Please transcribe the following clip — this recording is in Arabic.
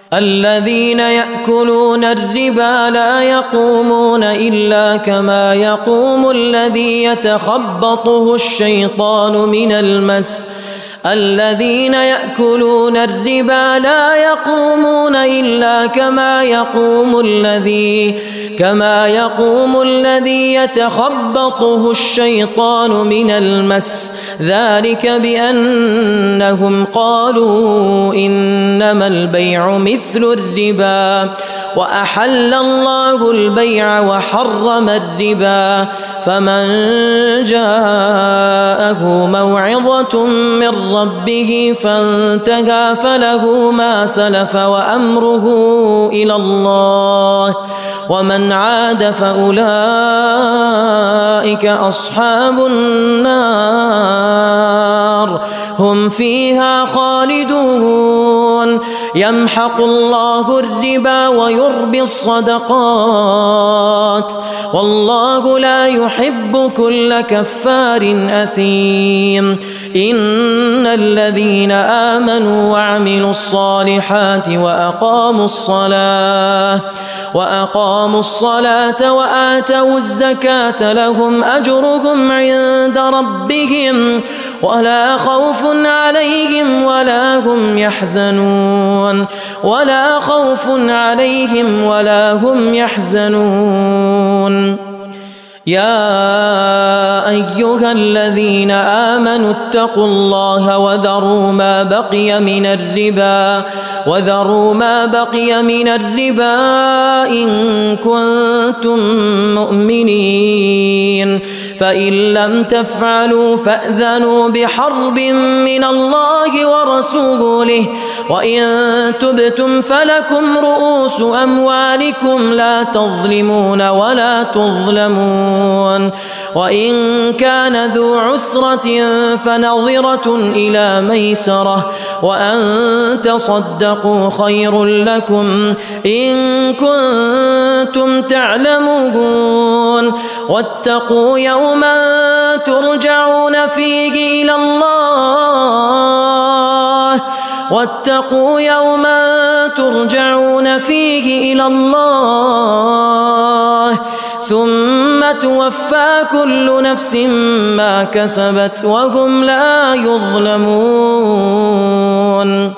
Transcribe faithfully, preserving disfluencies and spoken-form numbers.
الذين يأكلون الربا لا يقومون إلا كما يقوم الذي يتخبطه الشيطان من المس الذين يأكلون الربا لا يقومون إلا كما يقوم الذي كما يقوم الذي يتخبطه الشيطان من المس ذلك بأنهم قالوا إنما البيع مثل الربا وأحل الله البيع وحرم الربا فمن جاءه موعظة من ربه فانتهى فله ما سلف وأمره إلى الله ومن عاد فأولئك أصحاب النار هم فيها خالدون يمحق الله الربا ويربي الصدقات والله لا يحب كل كفار أثيم إن الذين آمنوا وعملوا الصالحات وأقاموا الصلاة وأقاموا الصلاة وآتوا الزكاة لهم أجرهم عند ربهم ولا خوف عليهم ولا هم يحزنون ولا خوف عليهم ولا هم يحزنون يا أيها الذين آمنوا اتقوا الله وذروا ما بقي من الربا وذروا ما بقي من الربا إن كنتم مؤمنين فإن لم تفعلوا فأذنوا بحرب من الله ورسوله وإن تبتم فلكم رؤوس أموالكم لا تظلمون ولا تظلمون وإن كان ذو عسرة فنظرة إلى ميسرة وأن تصدقوا خير لكم إن كنتم تعلمون واتقوا يوما ترجعون فيه إلى الله واتقوا يوما ترجعون فيه إلى الله ثم توفى كل نفس ما كسبت وهم لا يظلمون.